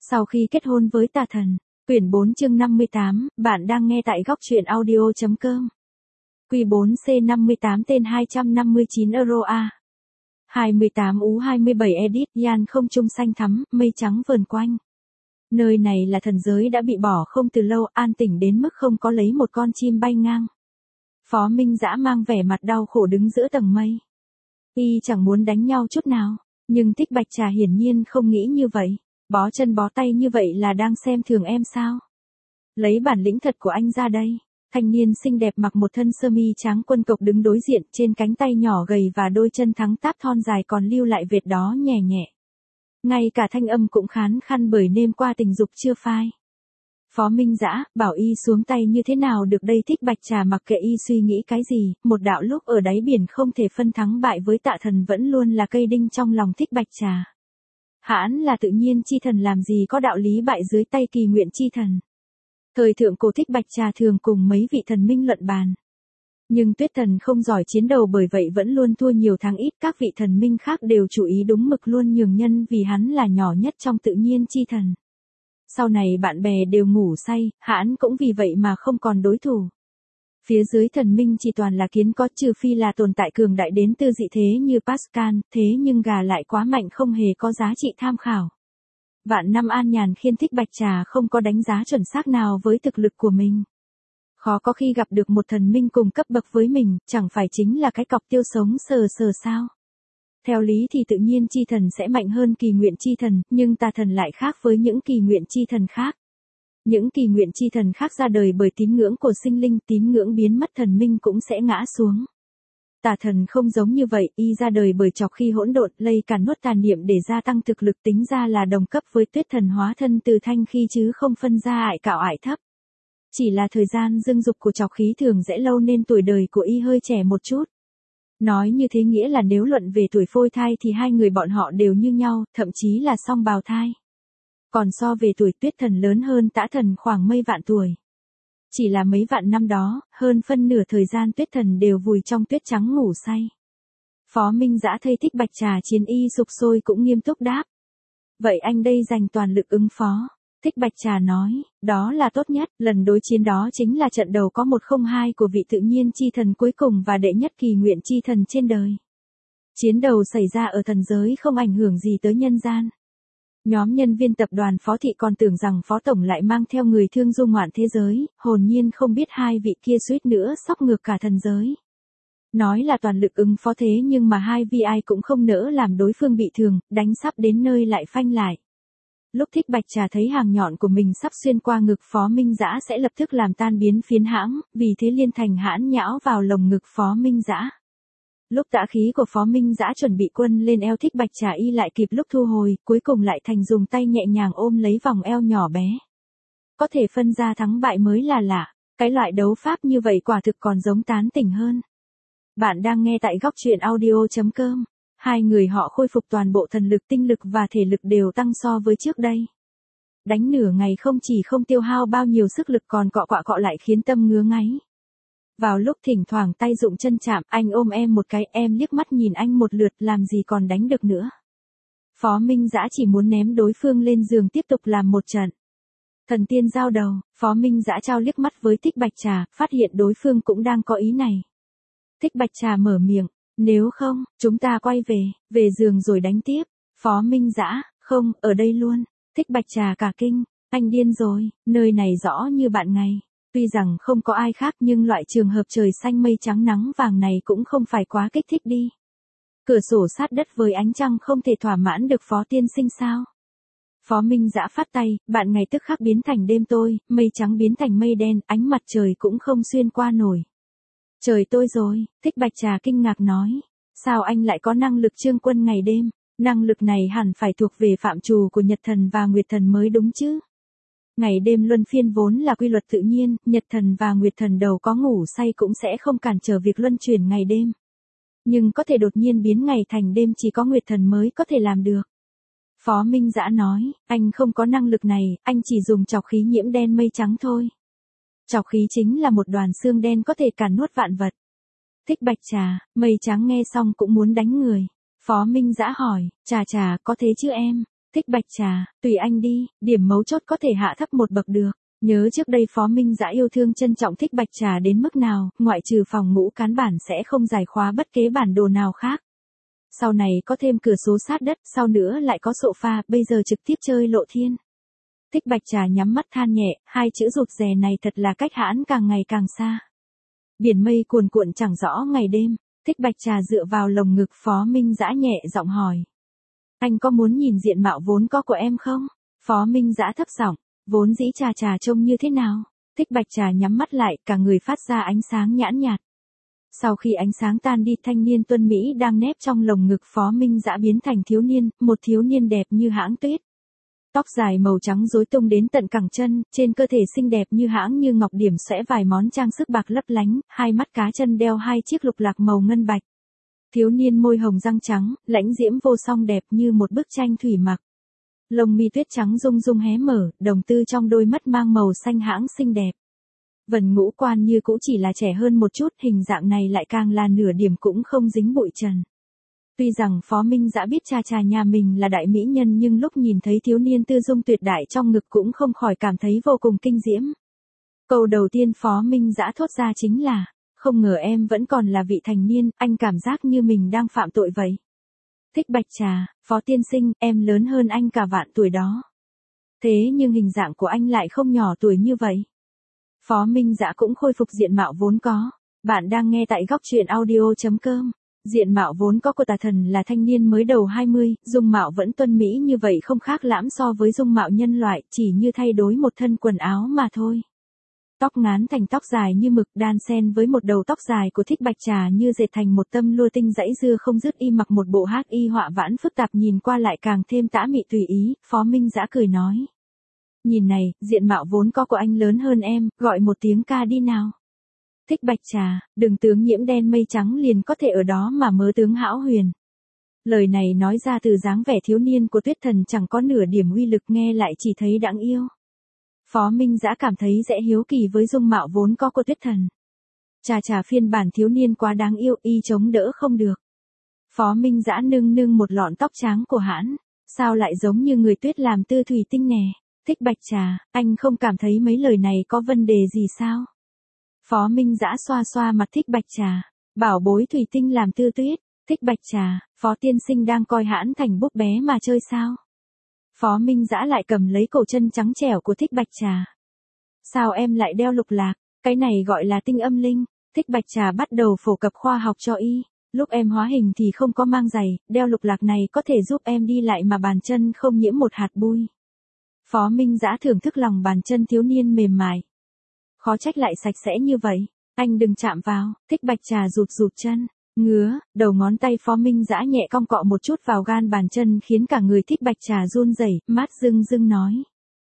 Sau khi kết hôn với tà thần, quyển 4 chương 58, bạn đang nghe tại góc truyện audio.com. Q4C58 tên 259 €. 28U27 edit, Yan không trung xanh thắm, mây trắng vờn quanh. Nơi này là thần giới đã bị bỏ không từ lâu, an tĩnh đến mức không có lấy một con chim bay ngang. Phó Minh Dã mang vẻ mặt đau khổ đứng giữa tầng mây. Y chẳng muốn đánh nhau chút nào, nhưng Thích Bạch Trà hiển nhiên không nghĩ như vậy. Bó chân bó tay như vậy là đang xem thường em sao? Lấy bản lĩnh thật của anh ra đây. Thanh niên xinh đẹp mặc một thân sơ mi trắng quân cộc đứng đối diện, trên cánh tay nhỏ gầy và đôi chân thắng táp thon dài còn lưu lại vệt đó nhẹ nhẹ. Ngay cả thanh âm cũng khán khăn bởi nêm qua tình dục chưa phai. Phó Minh Dã, bảo y xuống tay như thế nào được đây? Thích Bạch Trà mặc kệ y suy nghĩ cái gì, một đạo lúc ở đáy biển không thể phân thắng bại với tạ thần vẫn luôn là cây đinh trong lòng Thích Bạch Trà. Hãn là tự nhiên chi thần làm gì có đạo lý bại dưới tay kỳ nguyện chi thần. Thời thượng cổ Thích Bạch Trà thường cùng mấy vị thần minh luận bàn. Nhưng Tuyết Thần không giỏi chiến đấu bởi vậy vẫn luôn thua nhiều thắng ít, các vị thần minh khác đều chú ý đúng mực luôn nhường nhân vì hắn là nhỏ nhất trong tự nhiên chi thần. Sau này bạn bè đều ngủ say, hãn cũng vì vậy mà không còn đối thủ. Phía dưới thần minh chỉ toàn là kiến có, trừ phi là tồn tại cường đại đến từ dị thế như Pascal, thế nhưng gà lại quá mạnh không hề có giá trị tham khảo. Vạn năm an nhàn khiến Thích Bạch Trà không có đánh giá chuẩn xác nào với thực lực của mình. Khó có khi gặp được một thần minh cùng cấp bậc với mình, chẳng phải chính là cái cọc tiêu sống sờ sờ sao? Theo lý thì tự nhiên chi thần sẽ mạnh hơn kỳ nguyện chi thần, nhưng tà thần lại khác với những kỳ nguyện chi thần khác. Những kỳ nguyện chi thần khác ra đời bởi tín ngưỡng của sinh linh, tín ngưỡng biến mất thần minh cũng sẽ ngã xuống. Tà thần không giống như vậy, y ra đời bởi chọc khi hỗn độn, lây cả nuốt tà niệm để gia tăng thực lực, tính ra là đồng cấp với Tuyết Thần hóa thân từ thanh khi chứ không phân ra ải cạo ải thấp. Chỉ là thời gian dưng dục của chọc khí thường dễ lâu nên tuổi đời của y hơi trẻ một chút. Nói như thế nghĩa là nếu luận về tuổi phôi thai thì hai người bọn họ đều như nhau, thậm chí là song bào thai. Còn so về tuổi Tuyết Thần lớn hơn Tã Thần khoảng mấy vạn tuổi. Chỉ là mấy vạn năm đó, hơn phân nửa thời gian Tuyết Thần đều vùi trong tuyết trắng ngủ say. Phó Minh Dã thấy Thích Bạch Trà chiến y sục sôi cũng nghiêm túc đáp. Vậy anh đây dành toàn lực ứng phó. Thích Bạch Trà nói, đó là tốt nhất, lần đối chiến đó chính là trận đầu có 102 của vị tự nhiên chi thần cuối cùng và đệ nhất kỳ nguyện chi thần trên đời. Chiến đầu xảy ra ở thần giới không ảnh hưởng gì tới nhân gian. Nhóm nhân viên tập đoàn Phó Thị còn tưởng rằng Phó Tổng lại mang theo người thương du ngoạn thế giới, hồn nhiên không biết hai vị kia suýt nữa sóc ngược cả thần giới. Nói là toàn lực ứng phó thế nhưng mà hai vị ai cũng không nỡ làm đối phương bị thương, đánh sắp đến nơi lại phanh lại. Lúc Thích Bạch Trà thấy hàng nhọn của mình sắp xuyên qua ngực Phó Minh Dã sẽ lập tức làm tan biến phiến hãng, vì thế liên thành hãn nhão vào lồng ngực Phó Minh Dã. Lúc tã khí của Phó Minh Dã chuẩn bị quân lên eo Thích Bạch Trà y lại kịp lúc thu hồi, cuối cùng lại thành dùng tay nhẹ nhàng ôm lấy vòng eo nhỏ bé. Có thể phân ra thắng bại mới là lạ, cái loại đấu pháp như vậy quả thực còn giống tán tỉnh hơn. Bạn đang nghe tại góc truyện audio.com. Hai người họ khôi phục toàn bộ thần lực, tinh lực và thể lực đều tăng so với trước đây. Đánh nửa ngày không chỉ không tiêu hao bao nhiêu sức lực còn cọ lại khiến tâm ngứa ngáy. Vào lúc thỉnh thoảng tay dụng chân chạm, anh ôm em một cái, em liếc mắt nhìn anh một lượt, làm gì còn đánh được nữa. Phó Minh Dã chỉ muốn ném đối phương lên giường tiếp tục làm một trận. Thần tiên giao đầu, Phó Minh Dã trao liếc mắt với Thích Bạch Trà, phát hiện đối phương cũng đang có ý này. Thích Bạch Trà mở miệng, nếu không, chúng ta quay về giường rồi đánh tiếp. Phó Minh Dã, không, ở đây luôn. Thích Bạch Trà cả kinh, anh điên rồi, nơi này rõ như bạn ngày. Tuy rằng không có ai khác nhưng loại trường hợp trời xanh mây trắng nắng vàng này cũng không phải quá kích thích đi. Cửa sổ sát đất với ánh trăng không thể thỏa mãn được Phó tiên sinh sao? Phó Minh Dã phát tay, bạn ngày tức khắc biến thành đêm tôi, mây trắng biến thành mây đen, ánh mặt trời cũng không xuyên qua nổi. Trời tôi rồi, Thích Bạch Trà kinh ngạc nói. Sao anh lại có năng lực trương quân ngày đêm? Năng lực này hẳn phải thuộc về phạm trù của Nhật Thần và Nguyệt Thần mới đúng chứ? Ngày đêm luân phiên vốn là quy luật tự nhiên, Nhật Thần và Nguyệt Thần đầu có ngủ say cũng sẽ không cản trở việc luân chuyển ngày đêm. Nhưng có thể đột nhiên biến ngày thành đêm chỉ có Nguyệt Thần mới có thể làm được. Phó Minh Dã nói, anh không có năng lực này, anh chỉ dùng trọc khí nhiễm đen mây trắng thôi. Trọc khí chính là một đoàn xương đen có thể càn nuốt vạn vật. Thích Bạch Trà, mây trắng nghe xong cũng muốn đánh người. Phó Minh Dã hỏi, Trà có thế chứ em? Thích Bạch Trà, tùy anh đi, điểm mấu chốt có thể hạ thấp một bậc được. Nhớ trước đây Phó Minh Dã yêu thương trân trọng Thích Bạch Trà đến mức nào, ngoại trừ phòng ngủ cán bản sẽ không giải khóa bất kế bản đồ nào khác. Sau này có thêm cửa sổ sát đất, sau nữa lại có sofa, bây giờ trực tiếp chơi lộ thiên. Thích Bạch Trà nhắm mắt than nhẹ, hai chữ rụt rè này thật là cách hãn càng ngày càng xa. Biển mây cuồn cuộn chẳng rõ ngày đêm, Thích Bạch Trà dựa vào lồng ngực Phó Minh Dã nhẹ giọng hỏi. Anh có muốn nhìn diện mạo vốn có của em không? Phó Minh Dã thấp giọng, vốn dĩ Trà trông như thế nào? Thích Bạch Trà nhắm mắt lại, cả người phát ra ánh sáng nhãn nhạt. Sau khi ánh sáng tan đi, thanh niên tuấn Mỹ đang nép trong lồng ngực Phó Minh Dã biến thành thiếu niên, một thiếu niên đẹp như hãng tuyết. Tóc dài màu trắng rối tung đến tận cẳng chân, trên cơ thể xinh đẹp như hãng như ngọc, điểm xõe vài món trang sức bạc lấp lánh, hai mắt cá chân đeo hai chiếc lục lạc màu ngân bạch. Thiếu niên môi hồng răng trắng, lãnh diễm vô song đẹp như một bức tranh thủy mặc. Lông mi tuyết trắng rung rung hé mở, đồng tư trong đôi mắt mang màu xanh hãng xinh đẹp. Vần ngũ quan như cũ chỉ là trẻ hơn một chút, hình dạng này lại càng là nửa điểm cũng không dính bụi trần. Tuy rằng Phó Minh Dã biết Trà nhà mình là đại mỹ nhân, nhưng lúc nhìn thấy thiếu niên tư dung tuyệt đại trong ngực cũng không khỏi cảm thấy vô cùng kinh diễm. Câu đầu tiên Phó Minh Dã thốt ra chính là, không ngờ em vẫn còn là vị thành niên, anh cảm giác như mình đang phạm tội vậy. Thích Bạch Trà, Phó tiên sinh, em lớn hơn anh cả vạn tuổi đó. Thế nhưng hình dạng của anh lại không nhỏ tuổi như vậy. Phó Minh Dã cũng khôi phục diện mạo vốn có. Bạn đang nghe tại góc truyện audio.com. Diện mạo vốn có của Tà Thần là thanh niên mới đầu 20, dung mạo vẫn tuấn mỹ như vậy, không khác lãm so với dung mạo nhân loại, chỉ như thay đổi một thân quần áo mà thôi. Tóc ngắn thành tóc dài như mực, đan xen với một đầu tóc dài của Thích Bạch Trà như dệt thành một tâm lua tinh dãy dưa không dứt, y mặc một bộ hắc y họa vãn phức tạp, nhìn qua lại càng thêm tã mị tùy ý. Phó Minh Dã cười nói. Nhìn này, diện mạo vốn có của anh lớn hơn em, gọi một tiếng ca đi nào. Thích Bạch Trà, đừng tướng nhiễm đen mây trắng liền có thể ở đó mà mơ tướng hão huyền. Lời này nói ra từ dáng vẻ thiếu niên của Tuyết Thần chẳng có nửa điểm uy lực, nghe lại chỉ thấy đáng yêu. Phó Minh Dã cảm thấy dễ hiếu kỳ với dung mạo vốn có của Tuyết Thần. Trà phiên bản thiếu niên quá đáng yêu, y chống đỡ không được. Phó Minh Dã nâng một lọn tóc trắng của hãn, sao lại giống như người tuyết làm tư thủy tinh nè. Thích Bạch Trà, anh không cảm thấy mấy lời này có vấn đề gì sao? Phó Minh Dã xoa xoa mặt Thích Bạch Trà, bảo bối thủy tinh làm tư tuyết. Thích Bạch Trà, Phó tiên sinh đang coi hãn thành búp bé mà chơi sao? Phó Minh Dã lại cầm lấy cổ chân trắng trẻo của Thích Bạch Trà. Sao em lại đeo lục lạc? Cái này gọi là tinh âm linh. Thích Bạch Trà bắt đầu phổ cập khoa học cho y. Lúc em hóa hình thì không có mang giày, đeo lục lạc này có thể giúp em đi lại mà bàn chân không nhiễm một hạt bụi. Phó Minh Dã thưởng thức lòng bàn chân thiếu niên mềm mại. Khó trách lại sạch sẽ như vậy. Anh đừng chạm vào. Thích Bạch Trà rụt chân. Ngứa, đầu ngón tay Phó Minh Dã nhẹ cong cọ một chút vào gan bàn chân khiến cả người Thích Bạch Trà run rẩy, mắt rưng nói.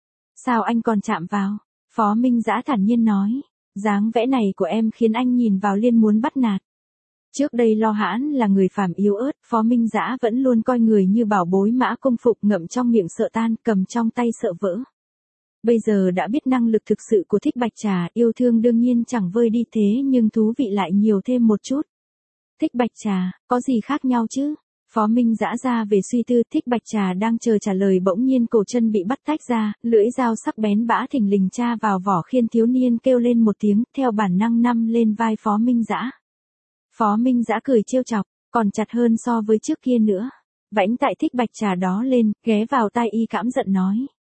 Sao anh còn chạm vào? Phó Minh Dã thản nhiên nói. Dáng vẽ này của em khiến anh nhìn vào liền muốn bắt nạt. Trước đây Lo Hãn là người phàm yếu ớt, Phó Minh Dã vẫn luôn coi người như bảo bối mã công phục, ngậm trong miệng sợ tan, cầm trong tay sợ vỡ. Bây giờ đã biết năng lực thực sự của Thích Bạch Trà, yêu thương đương nhiên chẳng vơi đi, thế nhưng thú vị lại nhiều thêm một chút. Thích Bạch Trà, có gì khác nhau chứ? Phó Minh Dã ra về suy tư. Thích Bạch Trà đang chờ trả lời, bỗng nhiên cổ chân bị bắt tách ra, lưỡi dao sắc bén bã thình lình tra vào vỏ, khiến thiếu niên kêu lên một tiếng, theo bản năng nằm lên vai Phó Minh Dã. Phó Minh Dã cười trêu chọc, còn chặt hơn so với trước kia nữa. Vãnh tại Thích Bạch Trà đó lên, ghé vào tai y cãm giận nói.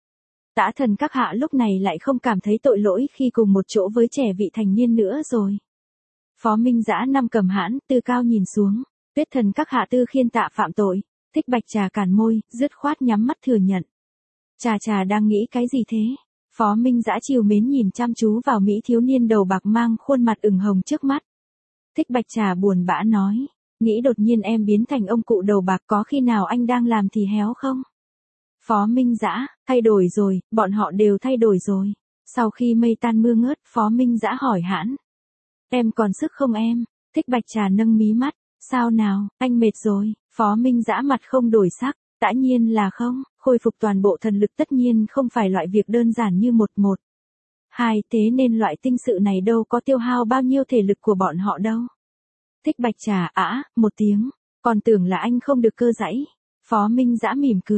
Tả Thần các hạ lúc này lại không cảm thấy tội lỗi khi cùng một chỗ với trẻ vị thành niên nữa rồi. Phó Minh Dã nằm cầm hãn, từ cao nhìn xuống. Tuyết Thần các hạ tư khiên tạ phạm tội. Thích Bạch Trà cản môi, dứt khoát nhắm mắt thừa nhận. Trà đang nghĩ cái gì thế? Phó Minh Dã trìu mến nhìn chăm chú vào mỹ thiếu niên đầu bạc mang khuôn mặt ửng hồng trước mắt. Thích Bạch Trà buồn bã nói. Nghĩ đột nhiên em biến thành ông cụ đầu bạc, có khi nào anh đang làm thì héo không? Phó Minh Dã, thay đổi rồi, bọn họ đều thay đổi rồi. Sau khi mây tan mưa ngớt, Phó Minh Dã hỏi hãn. Em còn sức không em? Thích Bạch Trà nâng mí mắt. Sao nào, anh mệt rồi? Phó Minh Dã mặt không đổi sắc. Tã nhiên là không, khôi phục toàn bộ thần lực tất nhiên không phải loại việc đơn giản như một. Hai, thế nên loại tinh sự này đâu có tiêu hao bao nhiêu thể lực của bọn họ đâu. Thích Bạch Trà một tiếng, còn tưởng là anh không được cơ giãy. Phó Minh Dã mỉm cười.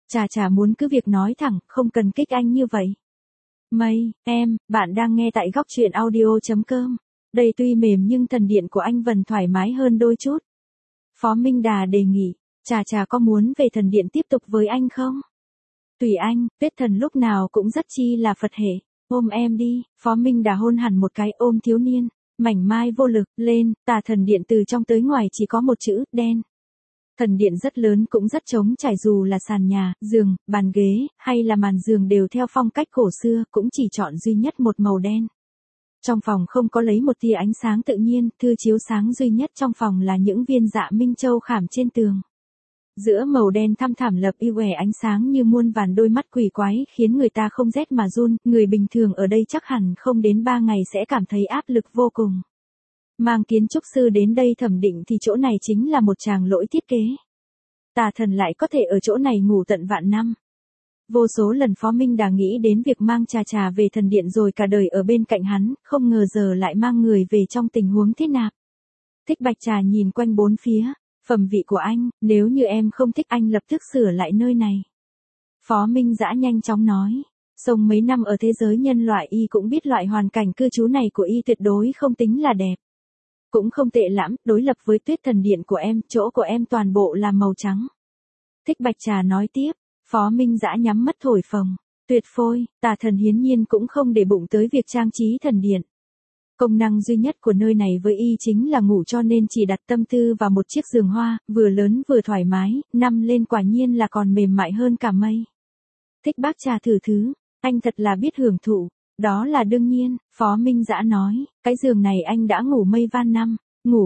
Chà muốn cứ việc nói thẳng, không cần kích anh như vậy. Mây, em, bạn đang nghe tại góc truyện audio.com. Đây tuy mềm nhưng thần điện của anh vẫn thoải mái hơn đôi chút. Phó Minh Đà đề nghị, chà có muốn về thần điện tiếp tục với anh không? Tùy anh, Tuyết Thần lúc nào cũng rất chi là Phật hệ. Ôm em đi, Phó Minh Đà hôn hẳn một cái ôm thiếu niên, mảnh mai vô lực, lên, Tà thần điện từ trong tới ngoài chỉ có một chữ, đen. Thần điện rất lớn cũng rất trống trải, dù là sàn nhà, giường, bàn ghế, hay là màn giường đều theo phong cách cổ xưa, cũng chỉ chọn duy nhất một màu đen. Trong phòng không có lấy một tia ánh sáng tự nhiên, thư chiếu sáng duy nhất trong phòng là những viên dạ minh châu khảm trên tường. Giữa màu đen thăm thẳm lập y òe ánh sáng như muôn vàn đôi mắt quỷ quái, khiến người ta không rét mà run, người bình thường ở đây chắc hẳn không đến 3 ngày sẽ cảm thấy áp lực vô cùng. Mang kiến trúc sư đến đây thẩm định thì chỗ này chính là một tràng lỗi thiết kế. Tà thần lại có thể ở chỗ này ngủ tận vạn năm. Vô số lần Phó Minh Đà nghĩ đến việc mang Chà về thần điện rồi cả đời ở bên cạnh hắn, không ngờ giờ lại mang người về trong tình huống thế nào. Thích Bạch Trà nhìn quanh bốn phía, phẩm vị của anh, nếu như em không thích anh lập tức sửa lại nơi này. Phó Minh Dã nhanh chóng nói, sống mấy năm ở thế giới nhân loại y cũng biết loại hoàn cảnh cư trú này của y tuyệt đối không tính là đẹp. Cũng không tệ lắm, đối lập với Tuyết thần điện của em, chỗ của em toàn bộ là màu trắng. Thích Bạch Trà nói tiếp, Phó Minh Dã nhắm mắt thổi phồng, tuyệt phôi, Tà thần hiển nhiên cũng không để bụng tới việc trang trí thần điện. Công năng duy nhất của nơi này với y chính là ngủ, cho nên chỉ đặt tâm tư vào một chiếc giường hoa, vừa lớn vừa thoải mái, nằm lên quả nhiên là còn mềm mại hơn cả mây. Thích bác Trà thử thứ, anh thật là biết hưởng thụ. Đó là đương nhiên, Phó Minh Dã nói, cái giường này anh đã ngủ mây van năm,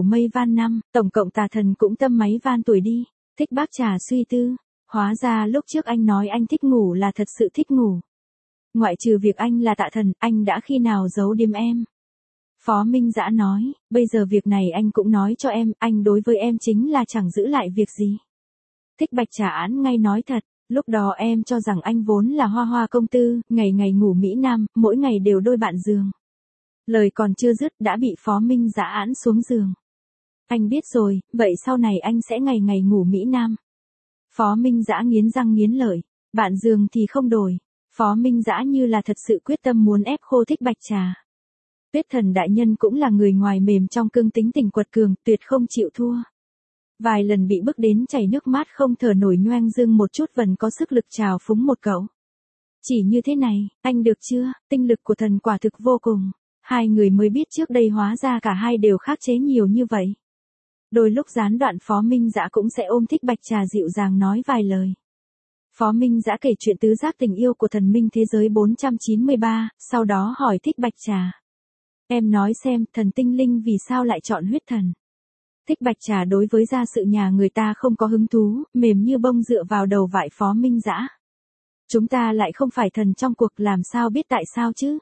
tổng cộng Tà thần cũng tâm mấy van tuổi đi. Thích bác Trà suy tư, hóa ra lúc trước anh nói anh thích ngủ là thật sự thích ngủ. Ngoại trừ việc anh là Tạ thần, anh đã khi nào giấu điềm em? Phó Minh Dã nói, bây giờ việc này anh cũng nói cho em, anh đối với em chính là chẳng giữ lại việc gì. Thích Bạch Trà án ngay nói thật, lúc đó em cho rằng anh vốn là hoa hoa công tư, ngày ngày ngủ Mỹ Nam, mỗi ngày đều đôi bạn giường. Lời còn chưa dứt đã bị Phó Minh Dã án xuống giường. Anh biết rồi, vậy sau này anh sẽ ngày ngày ngủ Mỹ Nam. Phó Minh Dã nghiến răng nghiến lợi, bạn giường thì không đổi. Phó Minh Dã như là thật sự quyết tâm muốn ép khô Thích Bạch Trà. Tuyết thần đại nhân cũng là người ngoài mềm trong cương, tính tình quật cường, tuyệt không chịu thua. Vài lần bị bức đến chảy nước mắt không thở nổi, nhoang dưng một chút vẫn có sức lực trào phúng một cậu. Chỉ như thế này, anh được chưa, tinh lực của thần quả thực vô cùng. Hai người mới biết trước đây hóa ra cả hai đều khắc chế nhiều như vậy. Đôi lúc gián đoạn Phó Minh Dã cũng sẽ ôm Thích Bạch Trà dịu dàng nói vài lời. Phó Minh Dã kể chuyện tứ giác tình yêu của thần minh thế giới 493, sau đó hỏi Thích Bạch Trà. Em nói xem, thần tinh linh vì sao lại chọn huyết thần? Thích Bạch Trà đối với gia sự nhà người ta không có hứng thú, mềm như bông dựa vào đầu vai Phó Minh Dã. Chúng ta lại không phải thần trong cuộc, làm sao biết tại sao chứ?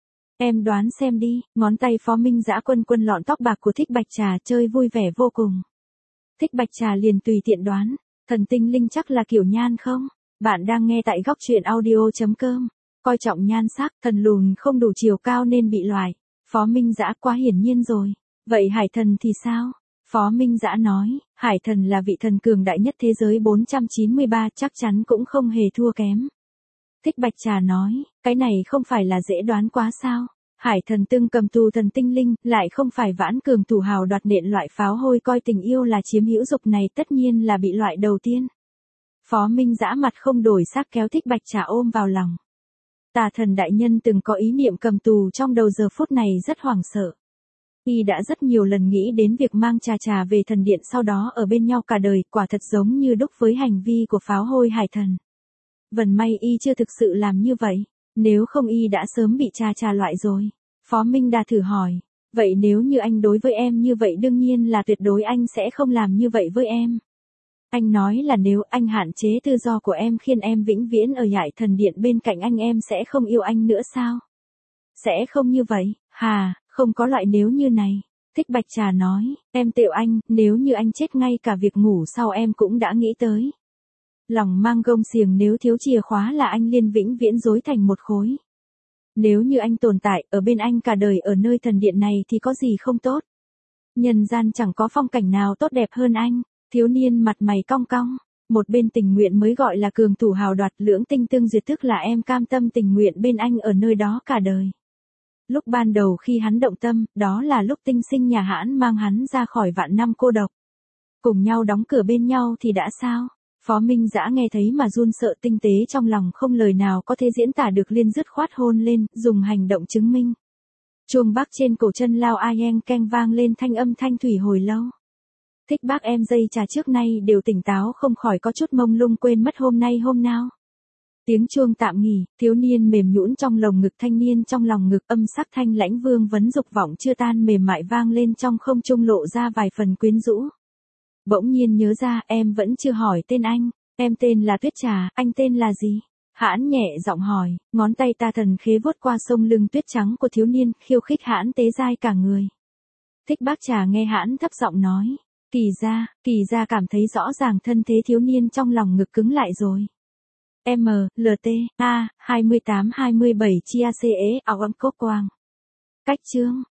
Em đoán xem đi, ngón tay Phó Minh Dã quân lọn tóc bạc của Thích Bạch Trà, chơi vui vẻ vô cùng. Thích Bạch Trà liền tùy tiện đoán, thần tinh linh chắc là kiểu nhan không? Bạn đang nghe tại góc truyện audio.com. Coi trọng nhan sắc, thần lùn không đủ chiều cao nên bị loại. Phó Minh Dã quá hiển nhiên rồi. Vậy hải thần thì sao? Phó Minh Dã nói, hải thần là vị thần cường đại nhất thế giới 493, chắc chắn cũng không hề thua kém. Thích Bạch Trà nói, cái này không phải là dễ đoán quá sao? Hải thần tương cầm tù thần tinh linh, lại không phải vãn cường thủ hào đoạt nện loại pháo hôi, coi tình yêu là chiếm hữu dục này tất nhiên là bị loại đầu tiên. Phó Minh Dã mặt không đổi sắc kéo Thích Bạch Trà ôm vào lòng. Tà thần đại nhân từng có ý niệm cầm tù trong đầu, giờ phút này rất hoảng sợ. Y đã rất nhiều lần nghĩ đến việc mang Trà về thần điện, sau đó ở bên nhau cả đời, quả thật giống như đúc với hành vi của pháo hôi hải thần. Vần may Y chưa thực sự làm như vậy, nếu không Y đã sớm bị Trà loại rồi. Phó Minh Đà thử hỏi, vậy nếu như anh đối với em như vậy đương nhiên là tuyệt đối anh sẽ không làm như vậy với em. Anh nói là nếu anh hạn chế tự do của em khiến em vĩnh viễn ở dại thần điện bên cạnh anh, em sẽ không yêu anh nữa sao? Sẽ không như vậy, hà, không có loại nếu như này. Thích Bạch Trà nói, em tựu anh, nếu như anh chết ngay cả việc ngủ sau em cũng đã nghĩ tới. Lòng mang gông xiềng, nếu thiếu chìa khóa là anh liên vĩnh viễn rối thành một khối. Nếu như anh tồn tại, ở bên anh cả đời ở nơi thần điện này thì có gì không tốt. Nhân gian chẳng có phong cảnh nào tốt đẹp hơn anh. Thiếu niên mặt mày cong cong, một bên tình nguyện mới gọi là cường thủ hào đoạt, lưỡng tinh tương duyệt tức là em cam tâm tình nguyện bên anh ở nơi đó cả đời. Lúc ban đầu khi hắn động tâm, đó là lúc tinh sinh nhà hãn mang hắn ra khỏi vạn năm cô độc. Cùng nhau đóng cửa bên nhau thì đã sao? Phó Minh Dã nghe thấy mà run sợ, tinh tế trong lòng không lời nào có thể diễn tả được, liền dứt khoát hôn lên, dùng hành động chứng minh. Chuông bác trên cổ chân lao ai keng vang lên, thanh âm thanh thủy hồi lâu. Thích bác em dây trà trước nay đều tỉnh táo, không khỏi có chút mông lung, quên mất hôm nay hôm nào. Tiếng chuông tạm nghỉ, thiếu niên mềm nhũn trong lồng ngực thanh niên trong lòng ngực, âm sắc thanh lãnh vương vấn dục vọng chưa tan mềm mại vang lên trong không trung, lộ ra vài phần quyến rũ. Bỗng nhiên nhớ ra, em vẫn chưa hỏi tên anh, em tên là Tuyết Trà, anh tên là gì? Hãn nhẹ giọng hỏi, ngón tay ta thần khế vuốt qua sông lưng tuyết trắng của thiếu niên, khiêu khích Hãn tế dai cả người. Thích bác Trà nghe Hãn thấp giọng nói, kỳ ra cảm thấy rõ ràng thân thế thiếu niên trong lòng ngực cứng lại rồi. MLT A 28-27 chia CE ảo ấm cốt quang. Cách chương